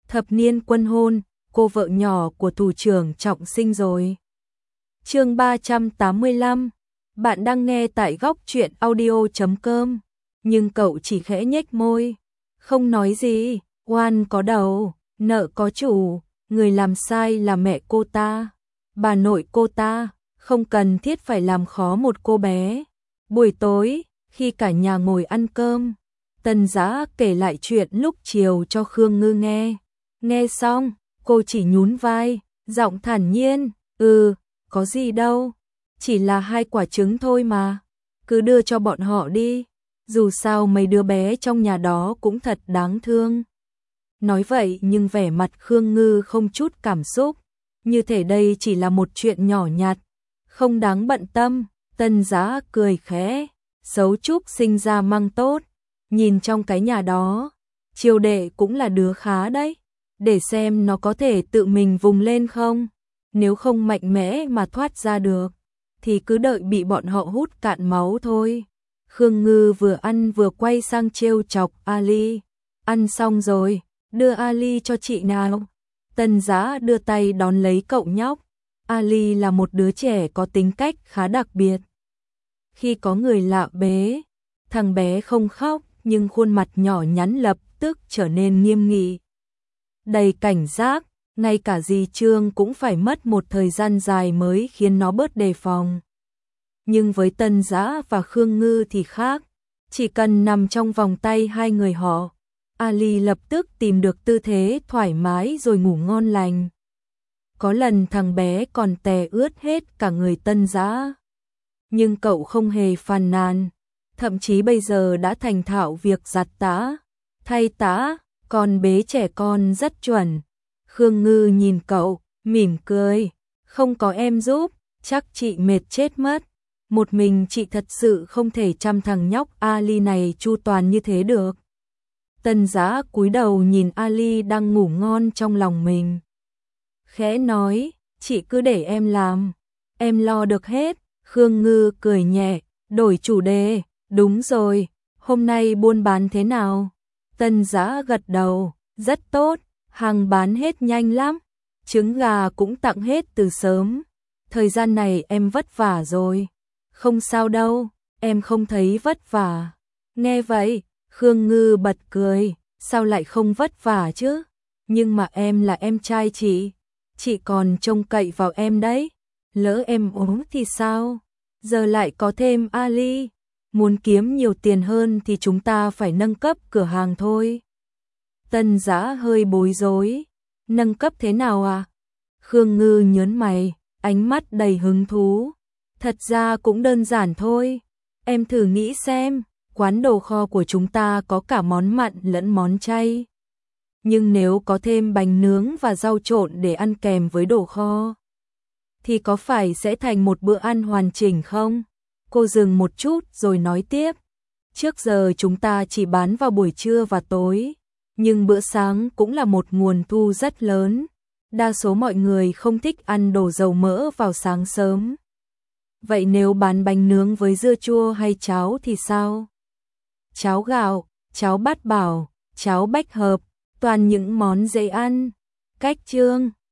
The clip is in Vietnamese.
thập niên quân hôn, cô vợ nhỏ của thủ trưởng Trọng sinh rồi. Chương 385. Bạn đang nghe tại góc truyện audio.com. Nhưng cậu chỉ khẽ nhếch môi, không nói gì. Oan có đầu, nợ có chủ, người làm sai là mẹ cô ta, bà nội cô ta, không cần thiết phải làm khó một cô bé. Buổi tối, khi cả nhà ngồi ăn cơm, Tân Dã kể lại chuyện lúc chiều cho Khương Ngư nghe. Nghe xong, cô chỉ nhún vai, giọng thản nhiên, có gì đâu, chỉ là 2 quả trứng thôi mà, cứ đưa cho bọn họ đi, dù sao mấy đứa bé trong nhà đó cũng thật đáng thương. Nói vậy nhưng vẻ mặt Khương Ngư không chút cảm xúc, như thể đây chỉ là một chuyện nhỏ nhặt, không đáng bận tâm. Tân Dã cười khẽ, xấu Trúc sinh ra mang tốt, nhìn trong cái nhà đó, Triều Đệ cũng là đứa khá đấy, để xem nó có thể tự mình vùng lên không, nếu không mạnh mẽ mà thoát ra được, thì cứ đợi bị bọn họ hút cạn máu thôi. Khương Ngư vừa ăn vừa quay sang trêu chọc Ali, ăn xong rồi, đưa Ali cho chị nào. Tân Dã đưa tay đón lấy cậu nhóc. Ali là một đứa trẻ có tính cách khá đặc biệt. Khi có người lạ bế, thằng bé không khóc, nhưng khuôn mặt nhỏ nhắn lập tức trở nên nghiêm nghị, đầy cảnh giác, ngay cả dì Trương cũng phải mất một thời gian dài mới khiến nó bớt đề phòng. Nhưng với Tân Dã và Khương Ngư thì khác, chỉ cần nằm trong vòng tay hai người họ, Ali lập tức tìm được tư thế thoải mái rồi ngủ ngon lành. Có lần thằng bé còn tè ướt hết cả người Tân Dã, nhưng cậu không hề phàn nàn, thậm chí bây giờ đã thành thạo việc giặt tã, thay tã, còn bế trẻ con rất chuẩn. Khương Ngư nhìn cậu, mỉm cười, không có em giúp, chắc chị mệt chết mất. Một mình chị thật sự không thể chăm thằng nhóc Ali này chu toàn như thế được. Tân Dã cúi đầu nhìn Ali đang ngủ ngon trong lòng mình, khẽ nói, chị cứ để em làm, em lo được hết. Khương Ngư cười nhẹ, đổi chủ đề, đúng rồi, hôm nay buôn bán thế nào? Tân Dã gật đầu, rất tốt, hàng bán hết nhanh lắm, trứng gà cũng tặng hết từ sớm, thời gian này em vất vả rồi. Không sao đâu, em không thấy vất vả. Nghe vậy, Khương Ngư bật cười, sao lại không vất vả chứ? Nhưng mà em là em trai chị còn trông cậy vào em đấy. Lỡ em ốm thì sao? Giờ lại có thêm Ali, muốn kiếm nhiều tiền hơn thì chúng ta phải nâng cấp cửa hàng thôi. Tân Dã hơi bối rối, nâng cấp thế nào à? Khương Ngư nhớn mày, ánh mắt đầy hứng thú. Thật ra cũng đơn giản thôi, em thử nghĩ xem, quán đồ kho của chúng ta có cả món mặn lẫn món chay. Nhưng nếu có thêm bánh nướng và rau trộn để ăn kèm với đồ kho, thì có phải sẽ thành một bữa ăn hoàn chỉnh không? Cô dừng một chút rồi nói tiếp. Trước giờ chúng ta chỉ bán vào buổi trưa và tối, nhưng bữa sáng cũng là một nguồn thu rất lớn. Đa số mọi người không thích ăn đồ dầu mỡ vào sáng sớm. Vậy nếu bán bánh nướng với dưa chua hay cháo thì sao? Cháo gạo, cháo bát bảo, cháo bách hợp, toàn những món dễ ăn. Cách Trương,